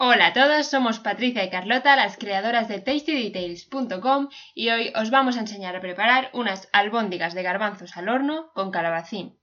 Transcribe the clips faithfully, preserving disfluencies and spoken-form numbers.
Hola a todos, somos Patricia y Carlota, las creadoras de tasty details punto com, y hoy os vamos a enseñar a preparar unas albóndigas de garbanzos al horno con calabacín.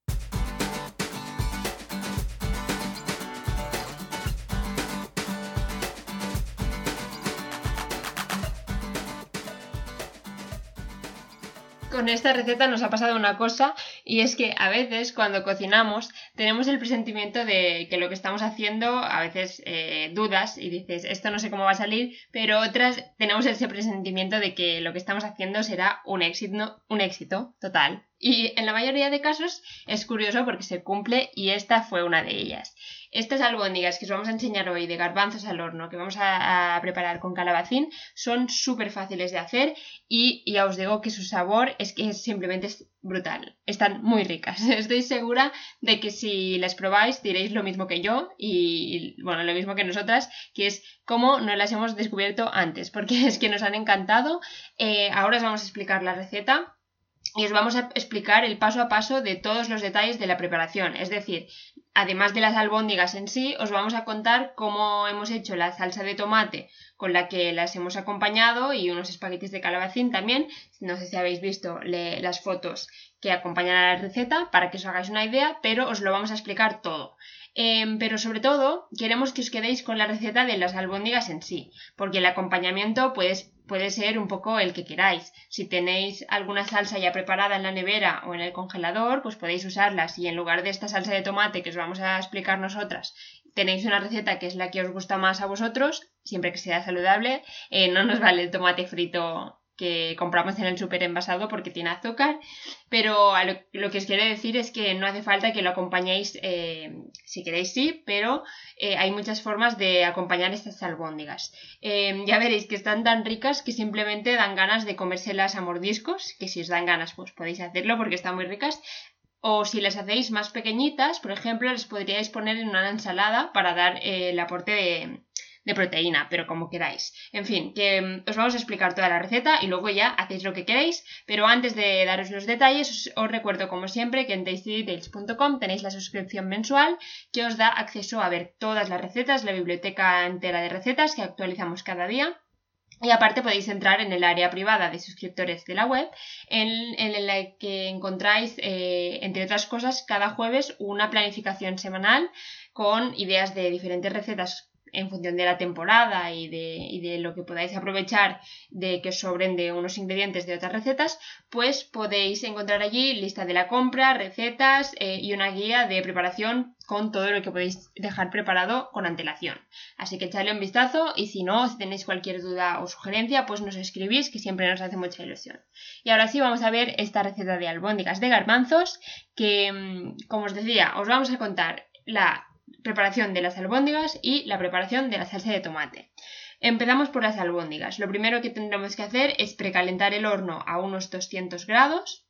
Con esta receta nos ha pasado una cosa, y es que a veces cuando cocinamos tenemos el presentimiento de que lo que estamos haciendo, a veces eh, dudas y dices esto no sé cómo va a salir, pero otras tenemos ese presentimiento de que lo que estamos haciendo será un éxito, un éxito total. Y en la mayoría de casos es curioso porque se cumple, y esta fue una de ellas. Estas albóndigas que os vamos a enseñar hoy de garbanzos al horno, que vamos a, a preparar con calabacín, son súper fáciles de hacer y ya os digo que su sabor es que es simplemente es brutal. Están muy ricas. Estoy segura de que si las probáis diréis lo mismo que yo y, bueno, lo mismo que nosotras, que es cómo no las hemos descubierto antes, porque es que nos han encantado. Eh, ahora os vamos a explicar la receta y os vamos a explicar el paso a paso de todos los detalles de la preparación. Es decir, además de las albóndigas en sí, os vamos a contar cómo hemos hecho la salsa de tomate con la que las hemos acompañado y unos espaguetis de calabacín también. No sé si habéis visto le, las fotos que acompañan a la receta para que os hagáis una idea, pero os lo vamos a explicar todo. Eh, pero sobre todo queremos que os quedéis con la receta de las albóndigas en sí, porque el acompañamiento puede, puede ser un poco el que queráis. Si tenéis alguna salsa ya preparada en la nevera o en el congelador, pues podéis usarlas, y en lugar de esta salsa de tomate que os vamos a explicar nosotras, tenéis una receta que es la que os gusta más a vosotros, siempre que sea saludable. Eh, no nos vale el tomate frito que compramos en el súper envasado porque tiene azúcar, pero a lo, lo que os quiero decir es que no hace falta que lo acompañéis, eh, si queréis sí, pero eh, hay muchas formas de acompañar estas albóndigas. Eh, ya veréis que están tan ricas que simplemente dan ganas de comérselas a mordiscos, que si os dan ganas pues podéis hacerlo porque están muy ricas. O si las hacéis más pequeñitas, por ejemplo, les podríais poner en una ensalada para dar eh, el aporte de, de proteína, pero como queráis. En fin, que um, os vamos a explicar toda la receta y luego ya hacéis lo que queréis, pero antes de daros los detalles, os, os recuerdo como siempre que en tasty details punto com tenéis la suscripción mensual que os da acceso a ver todas las recetas, la biblioteca entera de recetas que actualizamos cada día. Y aparte podéis entrar en el área privada de suscriptores de la web, en, en la que encontráis, eh, entre otras cosas, cada jueves una planificación semanal con ideas de diferentes recetas en función de la temporada y de, y de lo que podáis aprovechar de que os sobren de unos ingredientes de otras recetas. Pues podéis encontrar allí lista de la compra, recetas eh, y una guía de preparación con todo lo que podéis dejar preparado con antelación. Así que echadle un vistazo, y si no, si tenéis cualquier duda o sugerencia, pues nos escribís, que siempre nos hace mucha ilusión. Y ahora sí vamos a ver esta receta de albóndigas de garbanzos que, como os decía, os vamos a contar la preparación de las albóndigas y la preparación de la salsa de tomate. Empezamos por las albóndigas. Lo primero que tendremos que hacer es precalentar el horno a unos doscientos grados.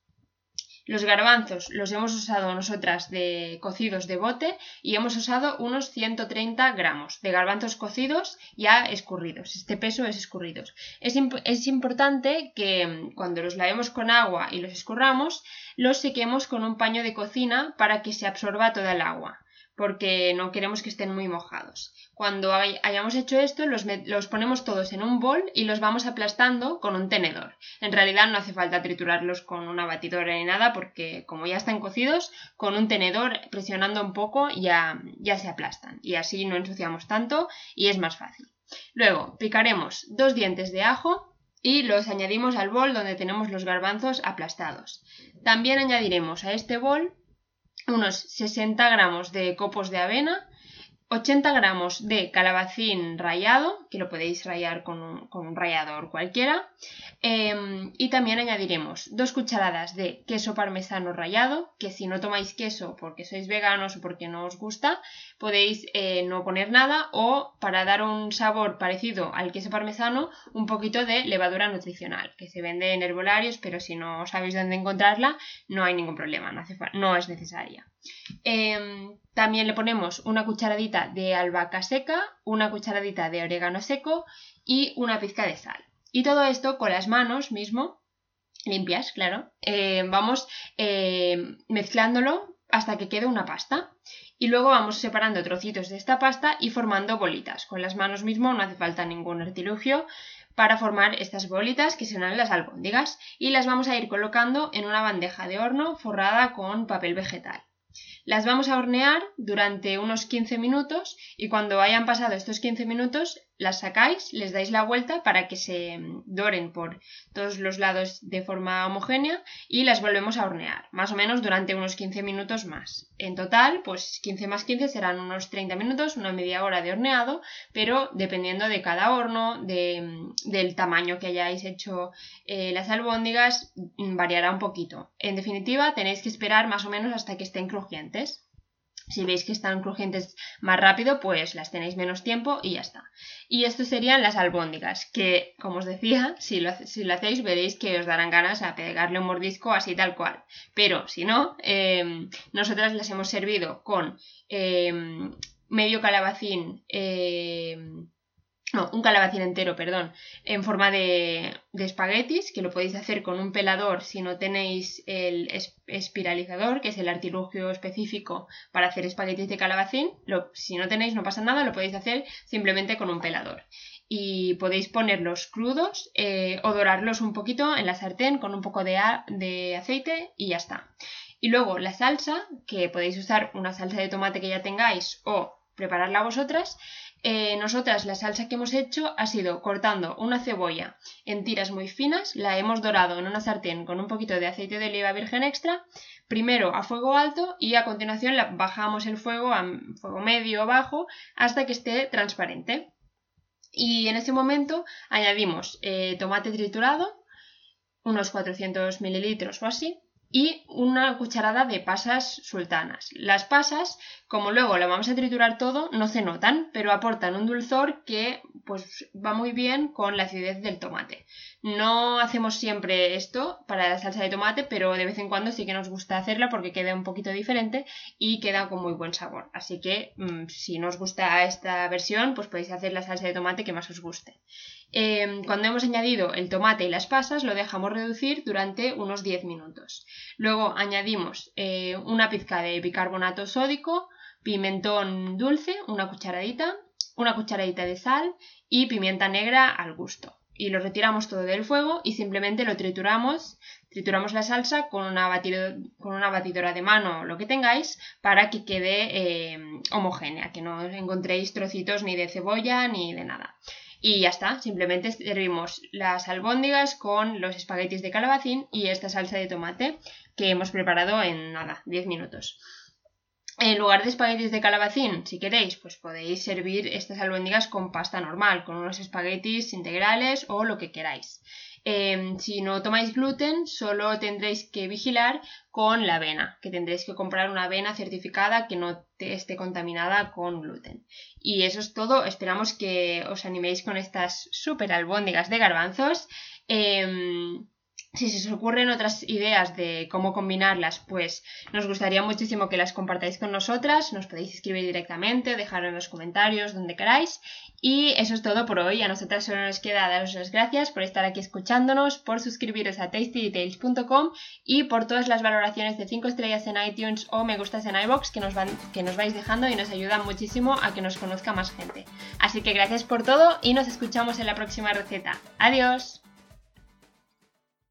Los garbanzos los hemos usado nosotras de cocidos de bote y hemos usado unos ciento treinta gramos de garbanzos cocidos ya escurridos. Este peso es escurridos. Es, imp es importante que cuando los lavemos con agua y los escurramos, los sequemos con un paño de cocina para que se absorba toda el agua, porque no queremos que estén muy mojados. Cuando hay, hayamos hecho esto, los, los ponemos todos en un bol y los vamos aplastando con un tenedor. En realidad no hace falta triturarlos con una batidora ni nada, porque como ya están cocidos, con un tenedor presionando un poco ya, ya se aplastan, y así no ensuciamos tanto y es más fácil. Luego picaremos dos dientes de ajo y los añadimos al bol donde tenemos los garbanzos aplastados. También añadiremos a este bol unos sesenta gramos de copos de avena, ochenta gramos de calabacín rallado, que lo podéis rallar con un, con un rallador cualquiera, eh, y también añadiremos dos cucharadas de queso parmesano rallado, que si no tomáis queso porque sois veganos o porque no os gusta, podéis eh, no poner nada, o para dar un sabor parecido al queso parmesano, un poquito de levadura nutricional, que se vende en herbolarios, pero si no sabéis dónde encontrarla, no hay ningún problema, no, hace no es necesaria. Eh, también le ponemos una cucharadita de albahaca seca, una cucharadita de orégano seco y una pizca de sal. Y todo esto con las manos mismo, limpias, claro, eh, vamos eh, mezclándolo hasta que quede una pasta. Y luego vamos separando trocitos de esta pasta y formando bolitas. Con las manos mismo, no hace falta ningún artilugio para formar estas bolitas que serán las albóndigas. Y las vamos a ir colocando en una bandeja de horno forrada con papel vegetal. Las vamos a hornear durante unos quince minutos y cuando hayan pasado estos quince minutos las sacáis, les dais la vuelta para que se doren por todos los lados de forma homogénea y las volvemos a hornear, más o menos durante unos quince minutos más. En total, pues quince más quince serán unos treinta minutos, una media hora de horneado, pero dependiendo de cada horno, de, del tamaño que hayáis hecho eh, las albóndigas, variará un poquito. En definitiva, tenéis que esperar más o menos hasta que estén crujientes. Si veis que están crujientes más rápido, pues las tenéis menos tiempo y ya está. Y esto serían las albóndigas, que, como os decía, si lo, si lo hacéis veréis que os darán ganas a pegarle un mordisco así tal cual. Pero si no, eh, nosotras las hemos servido con eh, medio calabacín... Eh, No, un calabacín entero, perdón, en forma de, de espaguetis, que lo podéis hacer con un pelador si no tenéis el es, espiralizador, que es el artilugio específico para hacer espaguetis de calabacín. Lo, si no tenéis, no pasa nada, lo podéis hacer simplemente con un pelador. Y podéis ponerlos crudos eh, o dorarlos un poquito en la sartén con un poco de, a, de aceite y ya está. Y luego la salsa, que podéis usar una salsa de tomate que ya tengáis o prepararla vosotras. Eh, nosotras la salsa que hemos hecho ha sido cortando una cebolla en tiras muy finas, la hemos dorado en una sartén con un poquito de aceite de oliva virgen extra, primero a fuego alto y a continuación la bajamos el fuego a fuego medio o bajo hasta que esté transparente. Y en ese momento añadimos eh, tomate triturado, unos cuatrocientos mililitros o así, y una cucharada de pasas sultanas. Las pasas, como luego lo vamos a triturar todo, no se notan, pero aportan un dulzor que pues va muy bien con la acidez del tomate. No hacemos siempre esto para la salsa de tomate, pero de vez en cuando sí que nos gusta hacerla porque queda un poquito diferente y queda con muy buen sabor. Así que mmm, si no os gusta esta versión, pues podéis hacer la salsa de tomate que más os guste. Eh, cuando hemos añadido el tomate y las pasas, lo dejamos reducir durante unos diez minutos. Luego añadimos eh, una pizca de bicarbonato sódico, pimentón dulce, una cucharadita, una cucharadita de sal y pimienta negra al gusto. Y lo retiramos todo del fuego y simplemente lo trituramos, trituramos la salsa con una, batido, con una batidora de mano o lo que tengáis para que quede eh, homogénea, que no encontréis trocitos ni de cebolla ni de nada. Y ya está, simplemente servimos las albóndigas con los espaguetis de calabacín y esta salsa de tomate que hemos preparado en nada, diez minutos. En lugar de espaguetis de calabacín, si queréis, pues podéis servir estas albóndigas con pasta normal, con unos espaguetis integrales o lo que queráis. Eh, si no tomáis gluten, solo tendréis que vigilar con la avena, que tendréis que comprar una avena certificada que no te esté contaminada con gluten. Y eso es todo, esperamos que os animéis con estas super albóndigas de garbanzos. Eh, Si se os ocurren otras ideas de cómo combinarlas, pues nos gustaría muchísimo que las compartáis con nosotras, nos podéis escribir directamente, dejar en los comentarios, donde queráis. Y eso es todo por hoy, a nosotras solo nos queda daros las gracias por estar aquí escuchándonos, por suscribiros a tasty details punto com y por todas las valoraciones de cinco estrellas en iTunes o me gustas en iVoox que nos, van, que nos vais dejando y nos ayudan muchísimo a que nos conozca más gente. Así que gracias por todo y nos escuchamos en la próxima receta. ¡Adiós!